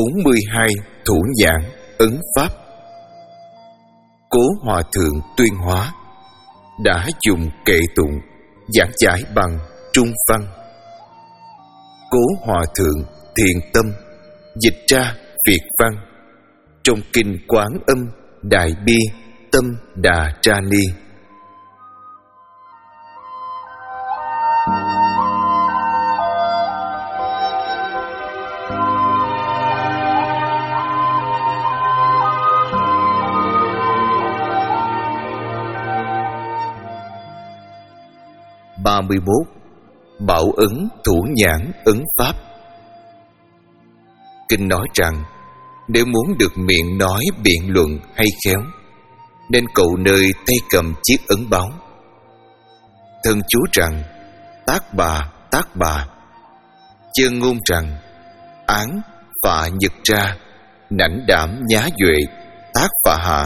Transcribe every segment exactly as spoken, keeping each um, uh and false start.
bốn mươi hai thủ nhãn ấn pháp. Cố Hòa Thượng Tuyên Hóa đã dùng kệ tụng giảng giải bằng Trung văn. Cố Hòa Thượng thiền tâm dịch ra Việt văn trong kinh Quán Âm Đại Bi Tâm Đà Tra Ni. ba mươi mốt. Bảo ấn thủ nhãn ấn pháp. Kinh nói rằng nếu muốn được miệng nói biện luận hay khéo, nên cậu nơi tay cầm chiếc ấn báo. Thân chú rằng tác bà tác bà, chân ngôn rằng án phạ nhật ra, nảnh đảm nhá duệ tác phạ hạ.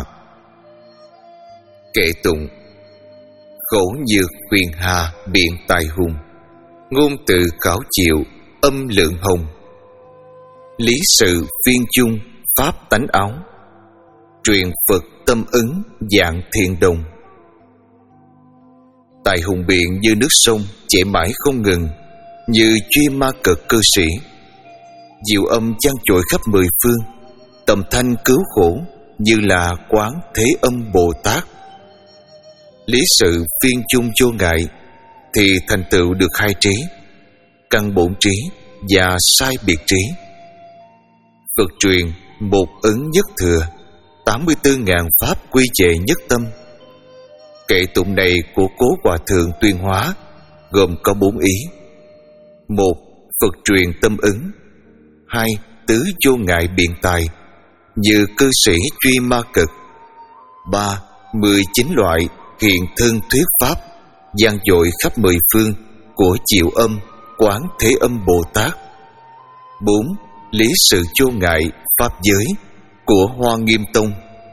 Kệ tụng khẩu nhược huyền hà biện tài hùng, ngôn từ khảo chịu âm lượng hồng. Lý sự phiên chung pháp tánh áo, truyền Phật tâm ứng dạng thiền đồng. Tài hùng biện như nước sông chảy mãi không ngừng, như truy ma cực cơ sĩ. Diệu âm chan chội khắp mười phương, tầm thanh cứu khổ như là Quán Thế Âm Bồ Tát. Lý sự phiên chung vô ngại, thì thành tựu được hai trí, căn bổn trí và sai biệt trí. Phật truyền một ấn nhất thừa, tám mươi tư ngàn pháp quy về nhất tâm. Kệ tụng này của Cố Hòa Thượng Tuyên Hóa gồm có bốn ý: một. Phật truyền tâm ứng. Hai. Tứ vô ngại biện tài, như cư sĩ truy ma cực. Ba. Mười chín loại hiện thân thuyết pháp vang dội khắp mười phương của Diệu Âm Quán Thế Âm Bồ Tát. Bốn. Lý sự vô ngại pháp giới của Hoa Nghiêm Tông.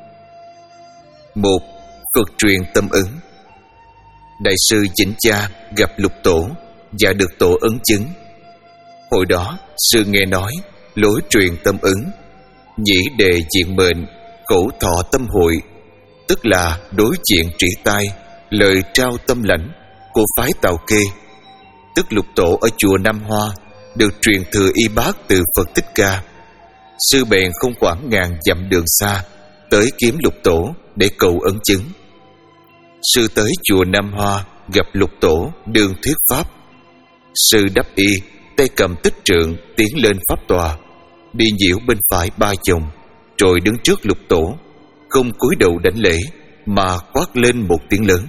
Một. Phật truyền tâm ứng. Đại sư Vĩnh Cha gặp Lục Tổ và được Tổ ấn chứng. Hồi đó sư nghe nói lối truyền tâm ứng, nhĩ đề diện mệnh, khẩu thọ tâm hội, tức là đối diện trĩ tai, lời trao tâm lãnh của phái Tào Kê, tức Lục Tổ ở chùa Nam Hoa, được truyền thừa y bát từ Phật Thích Ca. Sư bèn không quản ngàn dặm đường xa tới kiếm Lục Tổ để cầu ấn chứng. Sư tới chùa Nam Hoa gặp Lục Tổ đường thuyết pháp. Sư đắp y, tay cầm tích trượng tiến lên pháp tòa, đi nhiễu bên phải ba vòng, rồi đứng trước Lục Tổ, không cúi đầu đảnh lễ mà quát lên một tiếng lớn.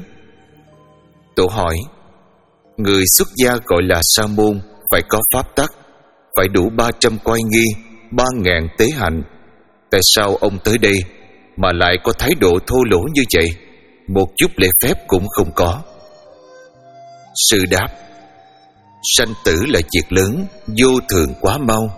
Tổ hỏi: người xuất gia gọi là sa môn phải có pháp tắc, phải đủ ba trăm quay nghi, ba ngàn tế hạnh. Tại sao ông tới đây mà lại có thái độ thô lỗ như vậy, một chút lễ phép cũng không có? Sư đáp: sanh tử là việc lớn, vô thường quá mau.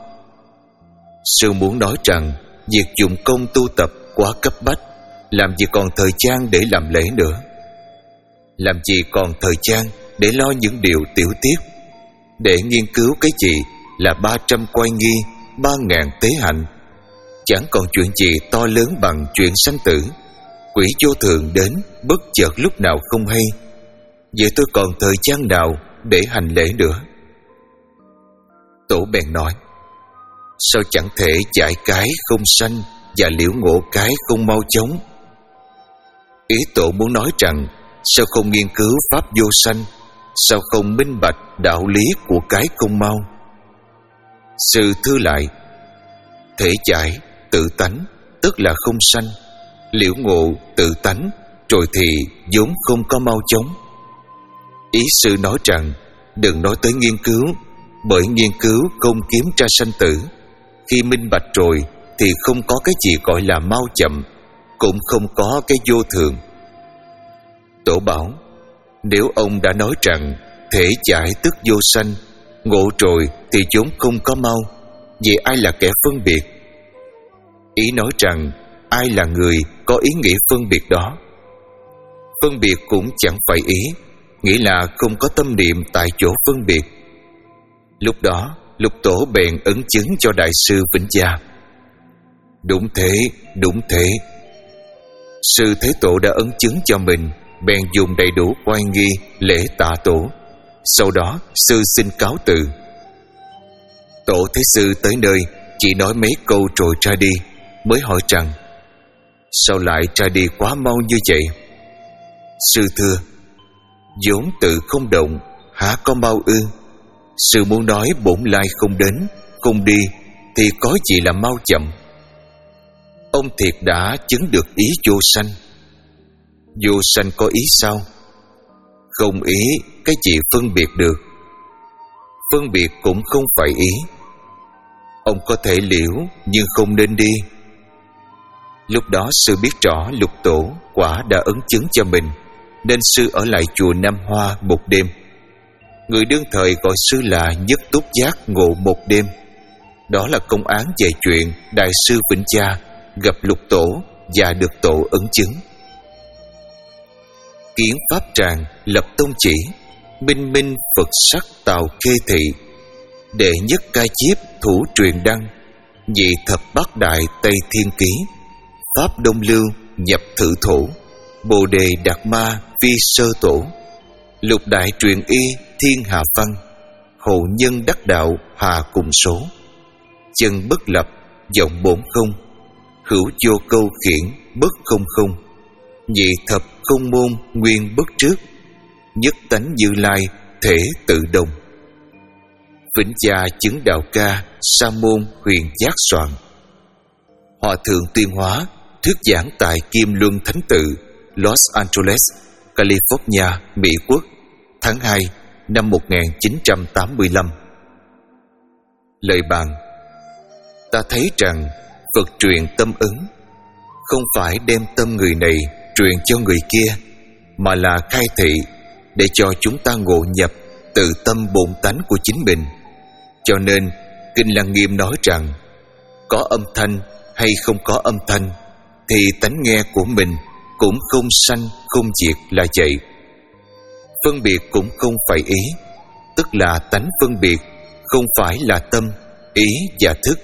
Sư muốn nói rằng việc dụng công tu tập quá cấp bách, làm gì còn thời gian để làm lễ nữa, làm gì còn thời gian để lo những điều tiểu tiết, để nghiên cứu cái gì là ba trăm quay nghi, ba ngàn tế hạnh. Chẳng còn chuyện gì to lớn bằng chuyện sanh tử. Quỷ vô thường đến bất chợt lúc nào không hay. Vậy tôi còn thời gian nào để hành lễ nữa? Tổ bèn nói: sao chẳng thể giải cái không sanh và liễu ngộ cái không mau chóng? Ý Tổ muốn nói rằng sao không nghiên cứu pháp vô sanh, sao không minh bạch đạo lý của cái không mau? Sư thưa lại: thể giải tự tánh tức là không sanh, liễu ngộ tự tánh rồi thì vốn không có mau chóng. Ý sư nói rằng đừng nói tới nghiên cứu, bởi nghiên cứu không kiếm ra sanh tử. Khi minh bạch rồi thì không có cái gì gọi là mau chậm, cũng không có cái vô thường. Tổ bảo: nếu ông đã nói rằng thể giải tức vô sanh, ngộ rồi thì vốn không có mau, vậy ai là kẻ phân biệt? Ý nói rằng ai là người có ý nghĩ phân biệt đó? Phân biệt cũng chẳng phải ý, nghĩa là không có tâm niệm tại chỗ phân biệt. Lúc đó Lục Tổ bèn ấn chứng cho Đại sư Vĩnh Gia. Đúng thế, đúng thế. Sư Thế Tổ đã ấn chứng cho mình, bèn dùng đầy đủ oai nghi lễ tạ tổ. Sau đó sư xin cáo từ. Tổ Thế Sư tới nơi chỉ nói mấy câu rồi ra đi, mới hỏi rằng: sao lại ra đi quá mau như vậy? Sư thưa: vốn tự không động, há có mau ư? Sư muốn nói bổn lai không đến, không đi, thì có gì là mau chậm? Ông thiệt đã chứng được ý vô sanh. Vô sanh có ý sao? Không ý, cái gì phân biệt được? Phân biệt cũng không phải ý. Ông có thể liễu, nhưng không nên đi. Lúc đó sư biết rõ Lục Tổ quả đã ấn chứng cho mình, nên sư ở lại chùa Nam Hoa một đêm. Người đương thời gọi sư là Nhất Túc Giác ngộ một đêm. Đó là công án về chuyện Đại sư Vĩnh Cha gặp Lục Tổ và được Tổ ấn chứng. Kiến pháp tràng lập tông chỉ, minh minh Phật sắc tạo kê thị. Đệ nhất ca chiếp thủ truyền đăng, nhị thập bát đại tây thiên ký. Pháp đông lưu nhập thử thổ, bồ đề đạt ma vi sơ tổ. Lục đại truyền y thiên hạ văn, hộ nhân đắc đạo hà cùng số. Chân bất lập vọng bổn không, hữu vô câu khiển bất không không. Nhị thập không môn nguyên bất trước, nhất tánh Như Lai thể tự đồng. Vĩnh Cha chứng đạo ca sa môn huyền giác soạn. Hòa thượng Tuyên Hóa thuyết giảng tại Kim Luân Thánh Tự, Los Angeles, California, Mỹ Quốc, tháng hai năm một nghìn chín trăm tám mươi lăm. Lời bàn: ta thấy rằng Phật truyền tâm ứng không phải đem tâm người này truyền cho người kia, mà là khai thị để cho chúng ta ngộ nhập tự tâm bổn tánh của chính mình. Cho nên Kinh Lăng Nghiêm nói rằng có âm thanh hay không có âm thanh thì tánh nghe của mình cũng không sanh không diệt là vậy. Phân biệt cũng không phải ý, tức là tánh phân biệt, không phải là tâm, ý và thức.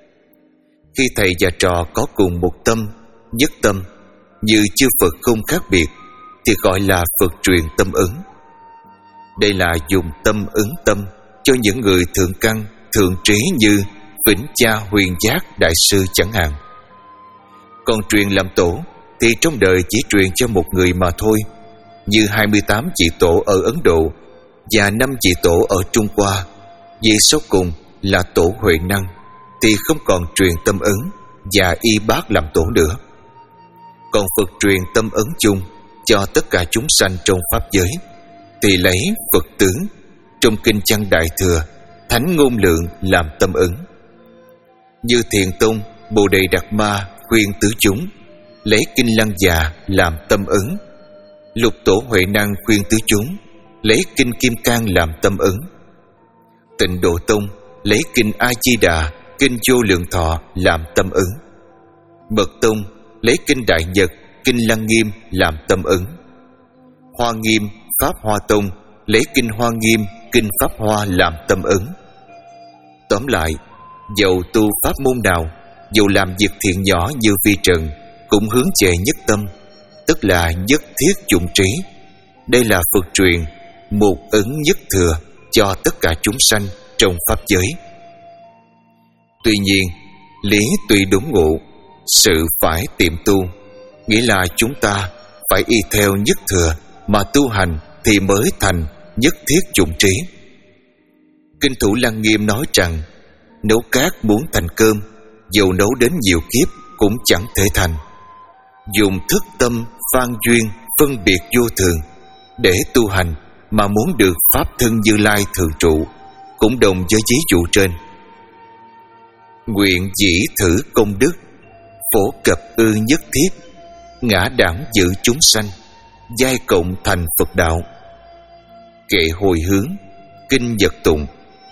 Khi thầy và trò có cùng một tâm, nhất tâm, như chư Phật không khác biệt, thì gọi là Phật truyền tâm ứng. Đây là dùng tâm ứng tâm cho những người thượng căn, thượng trí như Vĩnh Cha Huyền Giác Đại Sư chẳng hạn. Còn truyền làm tổ thì trong đời chỉ truyền cho một người mà thôi, như hai mươi tám vị tổ ở Ấn Độ và năm vị tổ ở Trung Hoa. Vì sau cùng là tổ Huệ Năng thì không còn truyền tâm ứng và y bát làm tổ nữa. Còn Phật truyền tâm ứng chung cho tất cả chúng sanh trong pháp giới thì lấy Phật tướng trong Kinh Văn Đại Thừa Thánh Ngôn Lượng làm tâm ứng. Như Thiền Tông Bồ Đề Đạt Ma khuyên tứ chúng lấy Kinh Lăng Già làm tâm ứng. Lục Tổ Huệ Năng khuyên tứ chúng lấy Kinh Kim Cang làm tâm ứng. Tịnh Độ Tông lấy Kinh A Di Đà, Kinh Vô Lượng Thọ làm tâm ứng. Mật Tông lấy Kinh Đại Nhật, Kinh Lăng Nghiêm làm tâm ứng. Hoa Nghiêm Pháp Hoa Tông lấy Kinh Hoa Nghiêm, Kinh Pháp Hoa làm tâm ứng. Tóm lại, dầu tu pháp môn nào, dù làm việc thiện nhỏ như vi trần, cũng hướng về nhất tâm, tức là nhất thiết dụng trí. Đây là Phật truyền một ứng nhất thừa cho tất cả chúng sanh trong pháp giới. Tuy nhiên, lý tùy đúng ngộ, sự phải tiệm tu, nghĩa là chúng ta phải y theo nhất thừa mà tu hành thì mới thành nhất thiết dụng trí. Kinh Thủ Lăng Nghiêm nói rằng nấu cát muốn thành cơm, dù nấu đến nhiều kiếp cũng chẳng thể thành. Dùng thức tâm phan duyên phân biệt vô thường để tu hành mà muốn được pháp thân Như Lai thường trụ, cũng đồng với ví dụ trên. Nguyện dĩ thử công đức, phổ cập ư nhất thiết, ngã đảm giữ chúng sanh, giai cộng thành Phật đạo. Kệ hồi hướng, kinh Nhật tụng.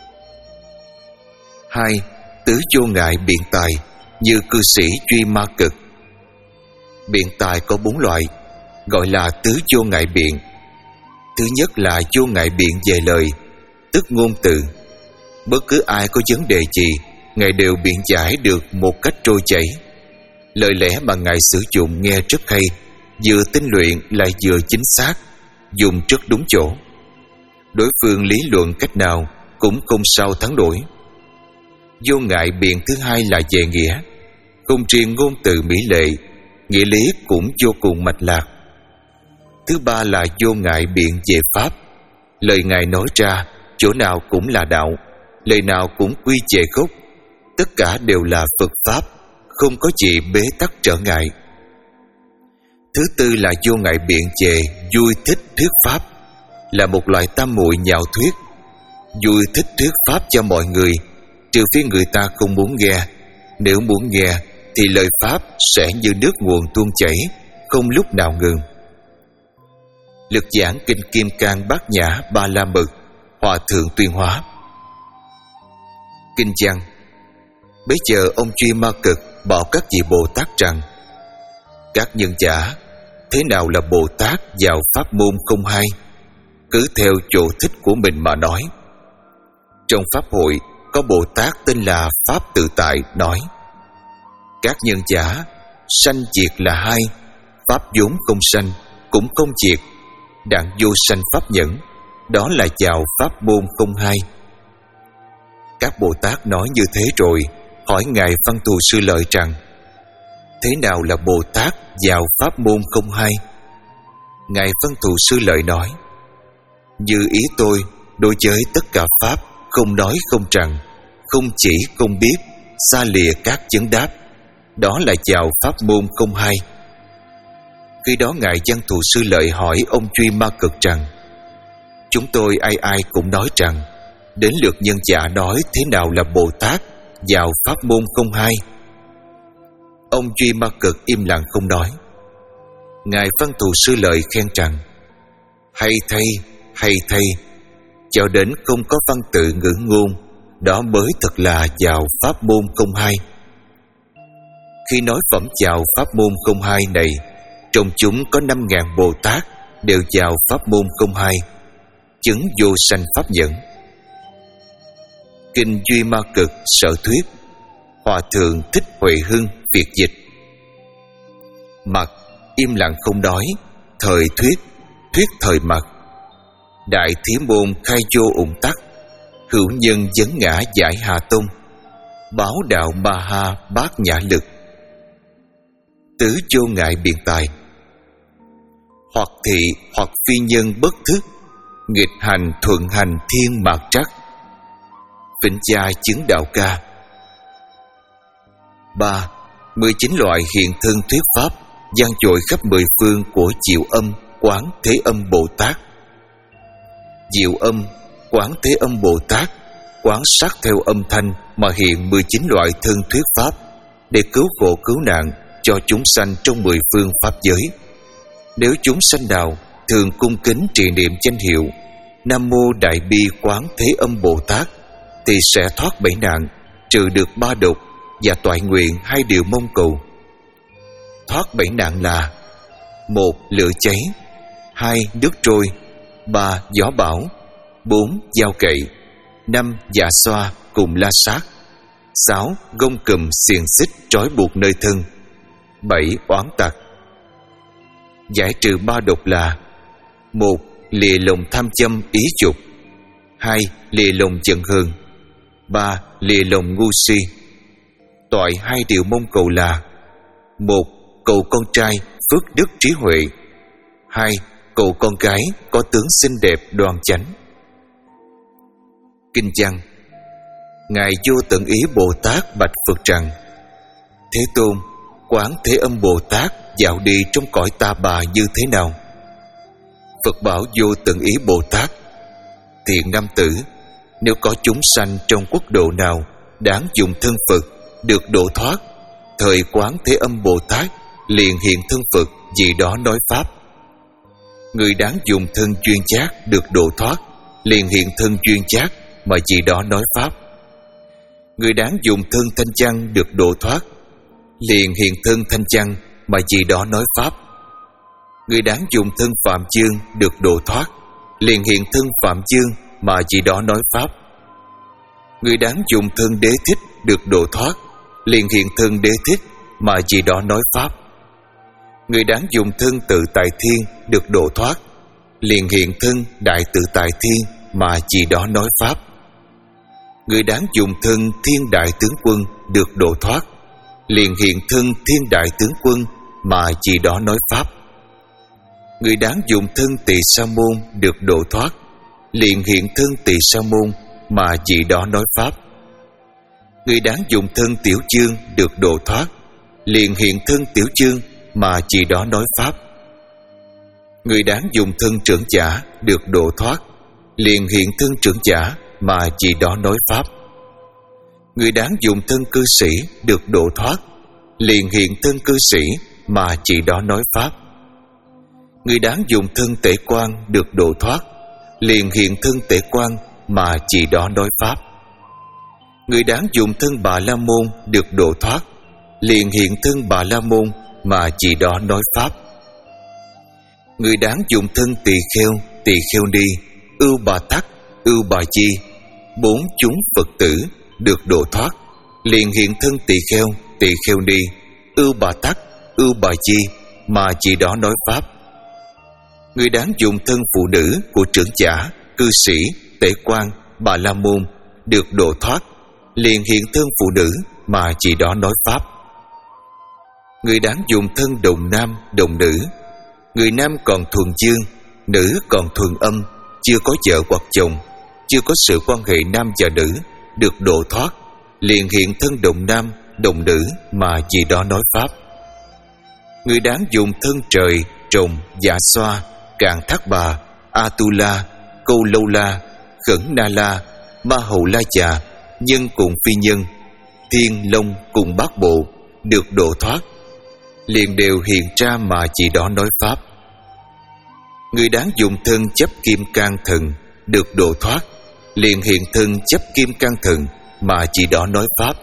Hai, tứ vô ngại biện tài, như cư sĩ Duy Ma Cực. Biện tài có bốn loại, gọi là tứ vô ngại biện. Thứ nhất là vô ngại biện về lời, tức ngôn từ. Bất cứ ai có vấn đề gì, Ngài đều biện giải được một cách trôi chảy, Lời lẽ mà Ngài sử dụng nghe rất hay, vừa tinh luyện lại vừa chính xác, dùng rất đúng chỗ. Đối phương lý luận cách nào cũng không sao thắng nổi. Vô ngại biện thứ hai là về nghĩa. Không riêng ngôn từ mỹ lệ, nghĩa lý cũng vô cùng mạch lạc. Thứ ba là vô ngại biện về pháp. Lời Ngài nói ra chỗ nào cũng là đạo, lời nào cũng quy về gốc, tất cả đều là Phật pháp, không có gì bế tắc trở ngại. Thứ tư là vô ngại biện về vui thích thuyết pháp, là một loại tam muội nhạo thuyết. Vui thích thuyết pháp cho mọi người, trừ phi người ta không muốn nghe. Nếu muốn nghe thì lời pháp sẽ như nước nguồn tuôn chảy, không lúc nào ngừng. Lực giảng kinh Kim Cang Bát Nhã Ba La Mật, Hòa Thượng Tuyên Hóa. Kinh văn: Bấy giờ ông Duy Ma Cực bảo các vị Bồ Tát rằng: các nhân giả, thế nào là Bồ Tát vào pháp môn không hay? Cứ theo chỗ thích của mình mà nói. Trong pháp hội có Bồ Tát tên là Pháp Tự Tại nói: các nhân giả, sanh diệt là hai, pháp vốn không sanh cũng không diệt, đặng vô sanh pháp nhẫn, đó là vào pháp môn không hai. Các Bồ Tát nói như thế rồi, hỏi Ngài Văn Thù Sư Lợi rằng: thế nào là Bồ Tát vào pháp môn không hai? Ngài Văn Thù Sư Lợi nói: như ý tôi, đối với tất cả pháp, không nói không rằng, không chỉ không biết, xa lìa các vấn đáp, đó là vào pháp môn không hai. Khi đó Ngài Văn Thù Sư Lợi hỏi ông Duy Ma Cực rằng: chúng tôi ai ai cũng nói rằng, đến lượt nhân giả nói thế nào là Bồ Tát vào pháp môn không hai. Ông Duy Ma Cực im lặng không nói. Ngài Văn Thù Sư Lợi khen rằng: hay thay, hay thay, cho đến không có văn tự ngữ ngôn, đó mới thật là vào pháp môn không hai. Khi nói phẩm vào pháp môn không hai này, trong chúng có năm ngàn Bồ Tát đều vào pháp môn không hai, chứng vô sanh pháp nhẫn. Kinh Duy Ma Cực Sở Thuyết, Hòa Thượng Thích Huệ Hưng Việt dịch. Mặt im lặng không nói, thời thuyết, thuyết thời mặt. Đại Thí Môn khai vô ủng tắc, hữu nhân vấn ngã giải Hà Tông, báo đạo Ma Ha bát nhã lực. Tứ vô ngại biện tài. Hoặc thị hoặc phi nhân bất thức, nghịch hành thuận hành thiên mạt trắc. Vĩnh gia chứng đạo ca. Ba. Mười chín loại hiện thân thuyết pháp vang dội khắp mười phương của Diệu Âm Quán Thế Âm Bồ Tát. Diệu Âm Quán Thế Âm Bồ Tát quán sát theo âm thanh mà hiện mười chín loại thân thuyết pháp để cứu khổ cứu nạn cho chúng sanh trong mười phương pháp giới. Nếu chúng sanh nào thường cung kính trì niệm danh hiệu Nam Mô Đại Bi Quán Thế Âm Bồ Tát thì sẽ thoát bảy nạn, trừ được ba độc và toại nguyện hai điều mong cầu. Thoát bảy nạn là: một. Lửa cháy, hai. Nước trôi, ba. Gió bão, bốn. Dao cậy, năm. Dạ xoa cùng la sát, sáu. Gông cùm xiềng xích trói buộc nơi thân, bảy. Oán tặc. Giải trừ ba độc là: một. Lìa lòng tham châm ý dục, hai. Lìa lòng giận hờn, ba. Lìa lòng ngu si. Toại hai điều mong cầu là: một. Cầu con trai phước đức trí huệ, hai. Cầu con gái có tướng xinh đẹp đoan chánh. Kinh văn: Ngài Vô Tận Ý Bồ Tát bạch Phật rằng: Thế Tôn, Quán Thế Âm Bồ Tát dạo đi trong cõi ta bà như thế nào? Phật bảo Vô Tận Ý Bồ Tát: Thiện nam tử, nếu có chúng sanh trong quốc độ nào đáng dùng thân Phật được độ thoát, thời Quán Thế Âm Bồ Tát liền hiện thân Phật vì đó nói pháp. Người đáng dùng thân chuyên giác được độ thoát, liền hiện thân chuyên giác mà vì đó nói pháp. Người đáng dùng thân thanh chăng được độ thoát, liền hiện thân thanh chăng mà vì đó nói pháp. Người đáng dùng thân phạm chương được độ thoát, liền hiện thân phạm chương mà vì đó nói pháp. Người đáng dùng thân đế thích được độ thoát, liền hiện thân đế thích mà vì đó nói pháp. Người đáng dùng thân tự tại thiên được độ thoát, liền hiện thân đại tự tại thiên mà vì đó nói pháp. Người đáng dùng thân thiên đại tướng quân được độ thoát, liền hiện thân thiên đại tướng quân mà vì đó nói pháp. Người đáng dùng thân tỳ sa môn được độ thoát, liền hiện thân tỳ sa môn mà vì đó nói pháp. Người đáng dùng thân tiểu chương được độ thoát, liền hiện thân tiểu chương mà vì đó nói pháp. Người đáng dùng thân trưởng giả được độ thoát, liền hiện thân trưởng giả mà vì đó nói pháp. Người đáng dùng thân cư sĩ được độ thoát, liền hiện thân cư sĩ mà vì đó nói pháp. Người đáng dùng thân tể quan được độ thoát, liền hiện thân tể quan mà vì đó nói pháp. Người đáng dùng thân Bà La Môn được độ thoát, liền hiện thân Bà La Môn mà vì đó nói pháp. Người đáng dùng thân tỳ kheo, tỳ kheo ni, ưu bà tắc, ưu bà chi, bốn chúng Phật tử được độ thoát, liền hiện thân tỳ kheo, tỳ kheo ni, ưu bà tắc, ưu bà chi mà vì đó nói pháp. Người đáng dùng thân phụ nữ của trưởng giả, cư sĩ, tể quan, Bà La Môn được độ thoát, liền hiện thân phụ nữ mà vì đó nói pháp. Người đáng dùng thân đồng nam, đồng nữ, người nam còn thuần dương, nữ còn thuần âm, chưa có vợ hoặc chồng, chưa có sự quan hệ nam và nữ, được độ thoát, liền hiện thân đồng nam, đồng nữ mà vì đó nói pháp. Người đáng dùng thân trời, trồng, dạ xoa, cạn thác bà, Atula, Câu Lâu La, Khẩn Na La, Ma Hầu La Già, nhân cùng phi nhân, thiên long cùng bát bộ được độ thoát, liền đều hiện ra mà chỉ đó nói pháp. Người đáng dùng thân chấp kim cang thần được độ thoát, liền hiện thân chấp kim cang thần mà chỉ đó nói pháp.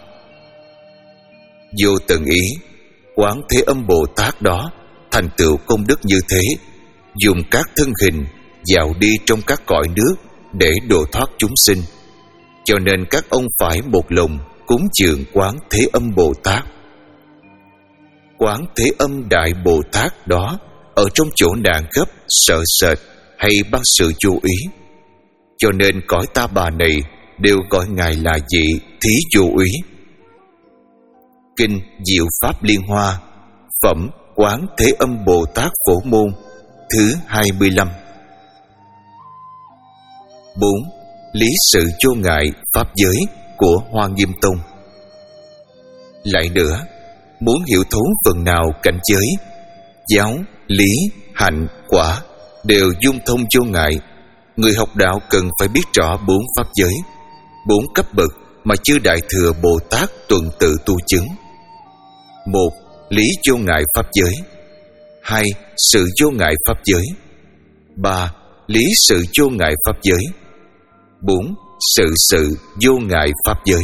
Vô tận ý, Quán Thế Âm Bồ Tát đó thành tựu công đức như thế, dùng các thân hình dạo đi trong các cõi nước để độ thoát chúng sinh, cho nên các ông phải một lòng cúng dường Quán Thế Âm Bồ Tát. Quán Thế Âm Đại Bồ Tát đó ở trong chỗ nạn gấp, sợ sệt hay ban sự chú ý, cho nên cõi ta bà này đều gọi Ngài là vị Thí Vô Úy. Kinh Diệu Pháp Liên Hoa, phẩm Quán Thế Âm Bồ Tát Phổ Môn, thứ hai mươi lăm. Bốn. Lý sự vô ngại pháp giới của Hoa Nghiêm Tông. Lại nữa, muốn hiểu thấu phần nào cảnh giới, giáo, lý, hạnh, quả đều dung thông vô ngại, người học đạo cần phải biết rõ bốn pháp giới, bốn cấp bậc mà chư Đại Thừa Bồ Tát tuần tự tu chứng. Một. Lý vô ngại pháp giới. Hai. Sự vô ngại pháp giới. Ba. Lý sự vô ngại pháp giới. Bốn. Sự sự vô ngại pháp giới.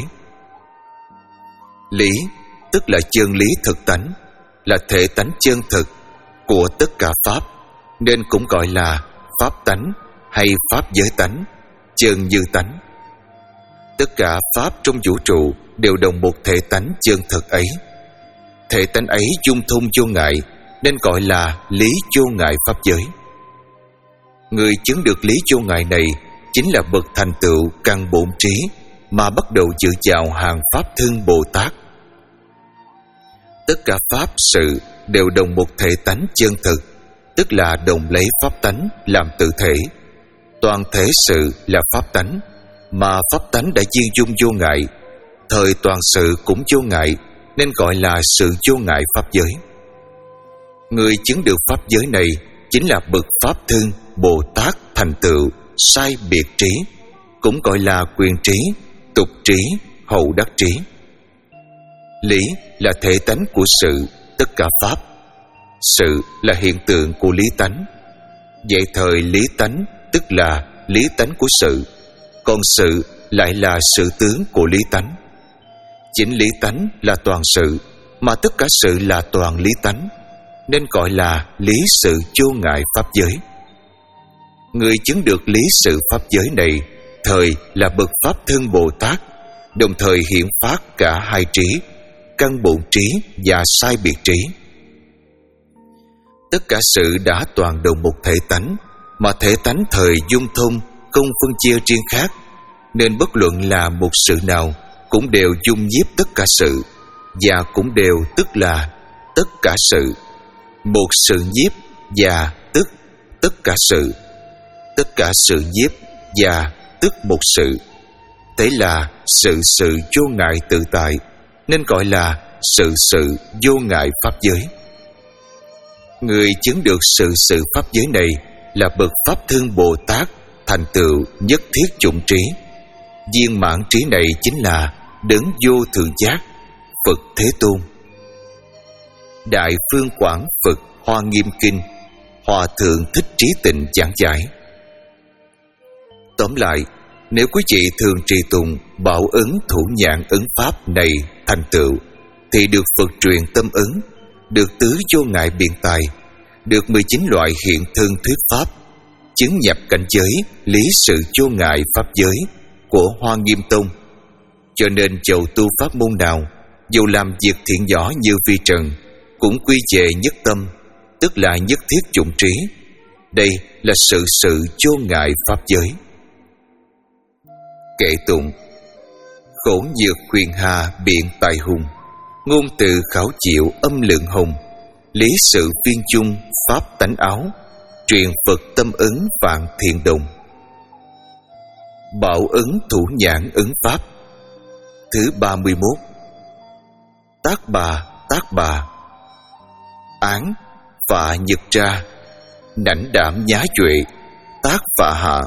Lý tức là chân lý thực tánh, là thể tánh chân thực của tất cả pháp, nên cũng gọi là pháp tánh hay pháp giới tánh, chân như tánh. Tất cả pháp trong vũ trụ đều đồng một thể tánh chân thực ấy. Thể tánh ấy dung thông vô ngại, nên gọi là lý vô ngại pháp giới. Người chứng được lý vô ngại này chính là bậc thành tựu căn bổn trí mà bắt đầu dự vào hàng pháp thân Bồ Tát. Tất cả pháp sự đều đồng một thể tánh chân thực, tức là đồng lấy pháp tánh làm tự thể. Toàn thể sự là pháp tánh, mà pháp tánh đã viên dung vô ngại, thời toàn sự cũng vô ngại, nên gọi là sự vô ngại pháp giới. Người chứng được pháp giới này chính là bậc pháp thân Bồ Tát thành tựu sai biệt trí, cũng gọi là quyền trí, tục trí, hậu đắc trí. Lý là thể tánh của sự, tất cả pháp. Sự là hiện tượng của lý tánh. Vậy thời lý tánh tức là lý tánh của sự, còn sự lại là sự tướng của lý tánh. Chính lý tánh là toàn sự, mà tất cả sự là toàn lý tánh, nên gọi là lý sự vô ngại pháp giới. Người chứng được lý sự pháp giới này thời là bậc pháp thân Bồ Tát, đồng thời hiện phát cả hai trí, căn bổn trí và sai biệt trí. Tất cả sự đã toàn đồng một thể tánh, mà thể tánh thời dung thông không phân chia riêng khác, nên bất luận là một sự nào cũng đều dung nhiếp tất cả sự, và cũng đều tức là tất cả sự. Một sự nhiếp và tức tất cả sự, tất cả sự nhiếp và tức một sự. Thế là sự sự vô ngại tự tại, nên gọi là sự sự vô ngại pháp giới. Người chứng được sự sự pháp giới này là bậc Pháp Thân Bồ Tát, thành tựu nhất thiết chủng trí. Viên mãn trí này chính là đấng vô thượng giác, Phật Thế Tôn. Đại Phương Quảng Phật Hoa Nghiêm Kinh, Hòa Thượng Thích Trí Tịnh giảng giải. Tóm lại, nếu quý vị thường trì tụng bảo ứng thủ nhãn ứng pháp này thành tựu, thì được Phật truyền tâm ứng, được tứ vô ngại biện tài, được mười chín loại hiện thân thuyết pháp, chứng nhập cảnh giới lý sự vô ngại pháp giới của Hoa Nghiêm Tông. Cho nên dầu tu pháp môn nào, dầu làm việc thiện nhỏ như vi trần, cũng quy về nhất tâm, tức là nhất thiết chủng trí. Đây là sự sự vô ngại pháp giới. Kệ tụng: khổ nhược huyền hà biện tài hùng, ngôn từ khảo chịu âm lượng hồng, lý sự viên chung pháp tánh áo, truyền Phật tâm ứng vạn thiện đồng. Bảo ứng thủ nhãn ứng pháp. Thứ ba mươi mốt. Tác bà tác bà, án phạ nhật ra, nảnh đảm nhá duệ, tác phạ hạ.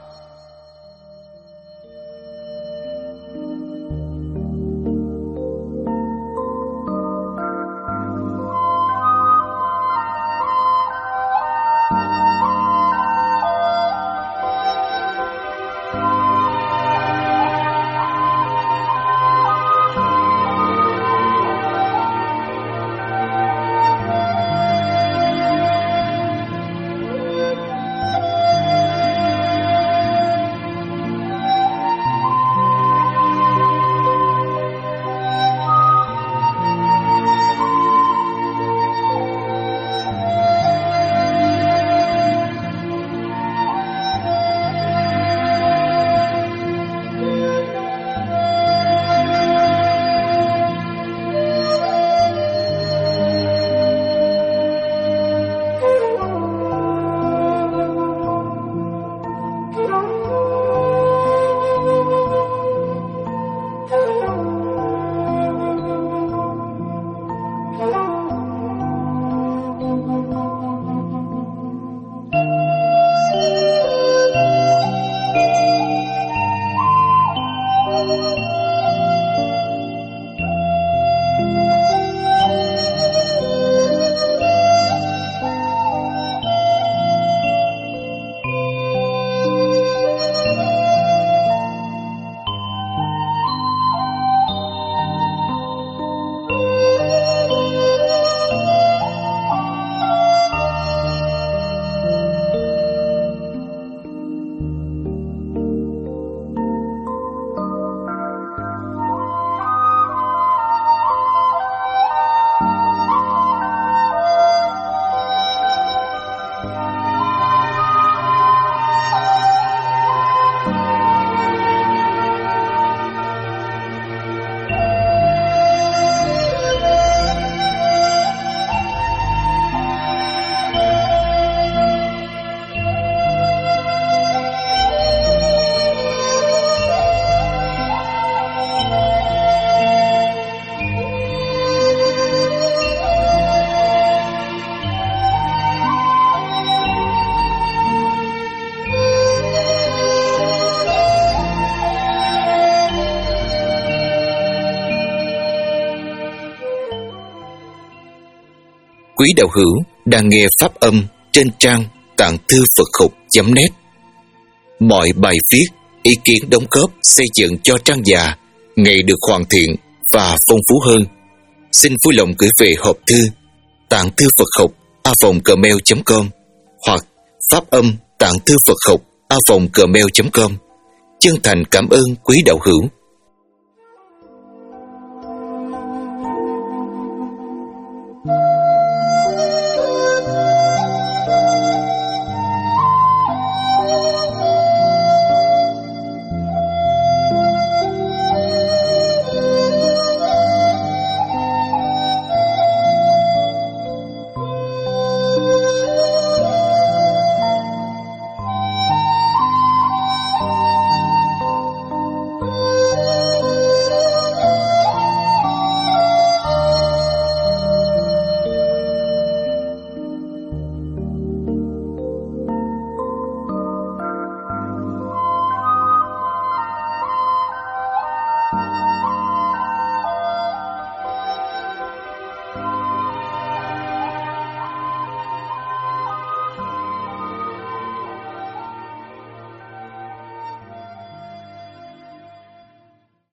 Quý đạo hữu đang nghe pháp âm trên trang tạng thư Phật học chấm net. Mọi bài viết, ý kiến đóng góp xây dựng cho trang già ngày được hoàn thiện và phong phú hơn. Xin vui lòng gửi về hộp thư tạng thư Phật học a vòng gmail chấm com hoặc pháp âm tạng thư Phật học a vòng gmail chấm com. Chân thành cảm ơn quý đạo hữu.